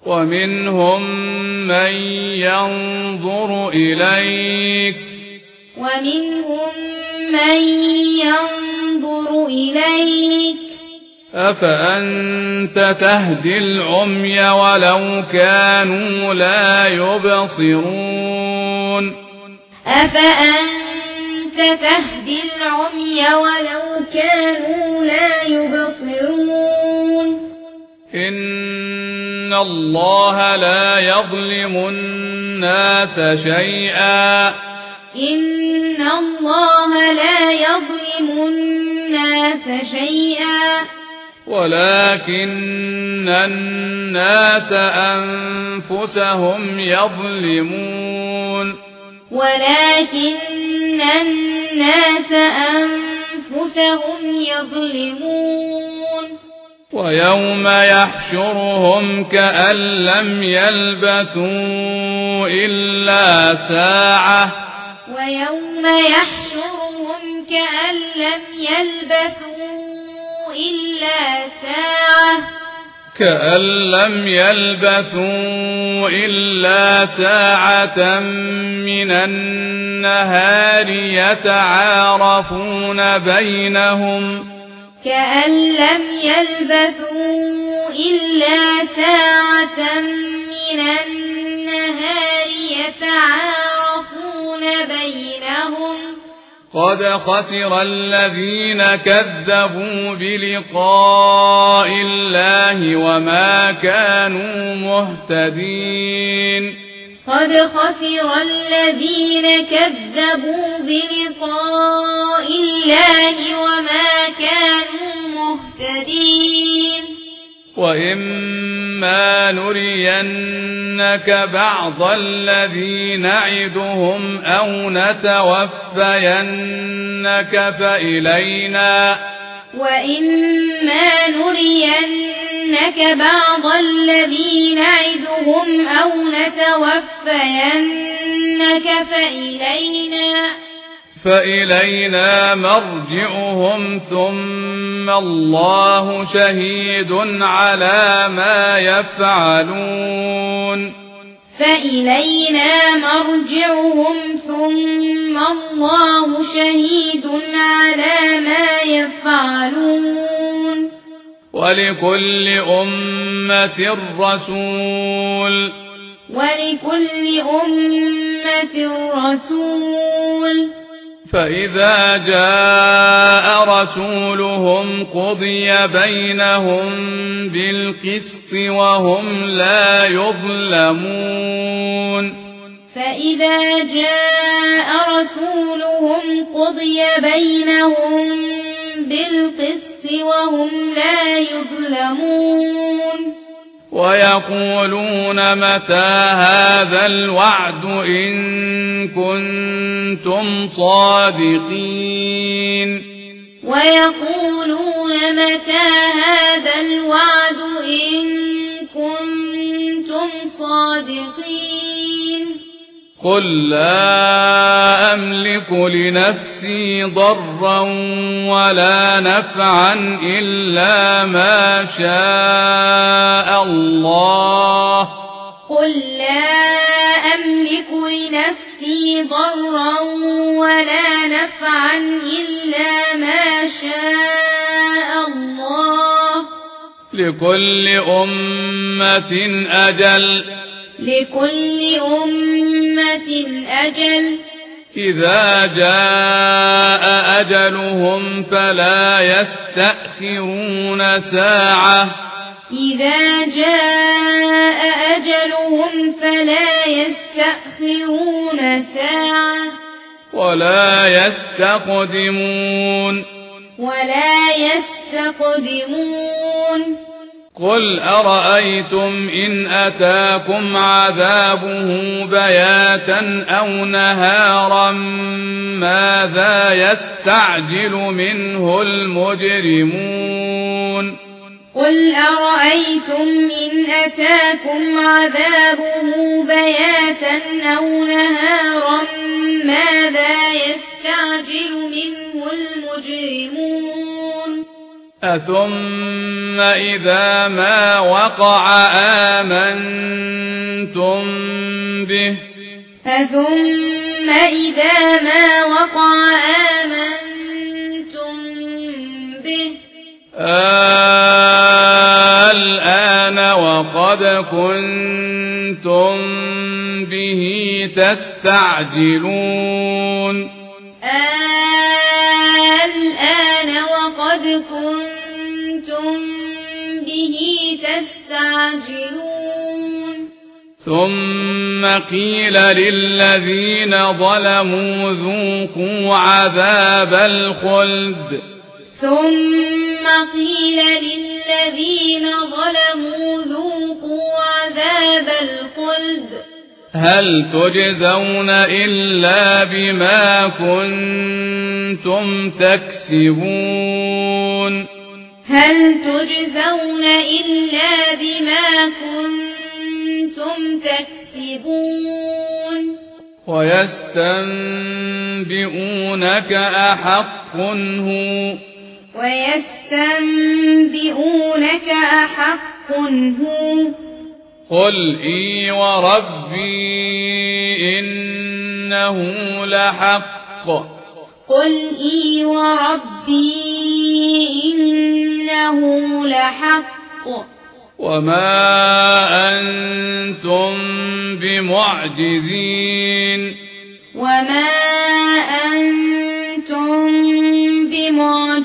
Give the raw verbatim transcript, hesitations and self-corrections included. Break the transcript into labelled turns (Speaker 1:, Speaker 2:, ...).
Speaker 1: ومنهم من ينظر إليك
Speaker 2: ومنهم من ينظر إليك
Speaker 1: أفأنت تهدي العمي ولو كانوا لا يبصرون
Speaker 2: أفأنت تهدي العمي ولو كانوا لا يبصرون
Speaker 1: إن الله لا يظلم الناس شيئا
Speaker 2: إن الله لا يظلم الناس شيئا
Speaker 1: ولكن الناس أنفسهم يظلمون
Speaker 2: ولكن الناس أنفسهم يظلمون
Speaker 1: ويوم يحشرهم كأن لم يلبثوا إلا ساعة
Speaker 2: ويوم يحشرهم كأن لم يلبثوا إلا ساعة
Speaker 1: كأن لم يلبثوا إلا ساعة من النهار يتعارفون بينهم
Speaker 2: كأن لم يلبثوا إلا ساعة من النهار يتعارفون بينهم
Speaker 1: قد خسر الذين كذبوا بلقاء الله وما كانوا مهتدين
Speaker 2: قد خسر الذين كذبوا بلقاء الله وما كانوا مهتدين
Speaker 1: وإما نرينك بعض الذي نعدهم أو نتوفينك فإلينا
Speaker 2: وإما نرينك بعض الذي نعدهم أو نتوفينك فإلينا
Speaker 1: فإلينا مرجعهم ثم الله شهيد على ما يفعلون
Speaker 2: فإلينا مرجعهم ثم الله شهيد على ما يفعلون
Speaker 1: ولكل أمة رسول
Speaker 2: ولكل أمة رسول
Speaker 1: فإذا جاء رسولهم قضي بينهم بالقسط وهم لا يظلمون
Speaker 2: فإذا جاء رسولهم قضي بينهم بالقسط وهم لا يظلمون
Speaker 1: ويقولون متى هذا الوعد إن كنتم صادقين
Speaker 2: ويقولون متى هذا الوعد إن كنتم صادقين
Speaker 1: قل لا أملك لنفسي ضرا ولا نفعا إلا ما شاء الله
Speaker 2: قل لا أملك لنفسي ضرا ولا نفعا إلا ما شاء الله
Speaker 1: لكل أمة أجل
Speaker 2: لكل أمة أجل
Speaker 1: إذا جاء أجلهم فلا يستأخرون ساعة
Speaker 2: إذا جاء أجلهم فلا يستأخرون ساعة
Speaker 1: ولا يستقدمون
Speaker 2: ولا يستقدمون
Speaker 1: قل أرأيتم إن أتاكم عذابه بياتا أو نهارا ماذا يستعجل منه المجرمون
Speaker 2: قل أرأيتم إن أتاكم عذابه بياتا أو نهارا ماذا يستعجل منه المجرمون
Speaker 1: أثم إذا ما وقع آمنتم به
Speaker 2: أثم إذا ما وقع آمنتم به
Speaker 1: الآن وقد كنتم به تستعجلون
Speaker 2: الآن وقد كنتم به تستعجلون
Speaker 1: ثم قيل للذين ظلموا ذوقوا عذاب الخلد
Speaker 2: ثم قيل للذين ظلموا ذوقوا عذاب الخلد
Speaker 1: هل تجزون إلا بما كنتم تكسبون
Speaker 2: هل تجزون إلا بما كنتم تكسبون
Speaker 1: ويستنبئونك أحق هو
Speaker 2: ويستنبئونك أحق هو
Speaker 1: قل إي وربي إنه لحق
Speaker 2: قل إي وربي إنه لحق
Speaker 1: وما أنتم بمعجزين
Speaker 2: وما أنتم بمعجزين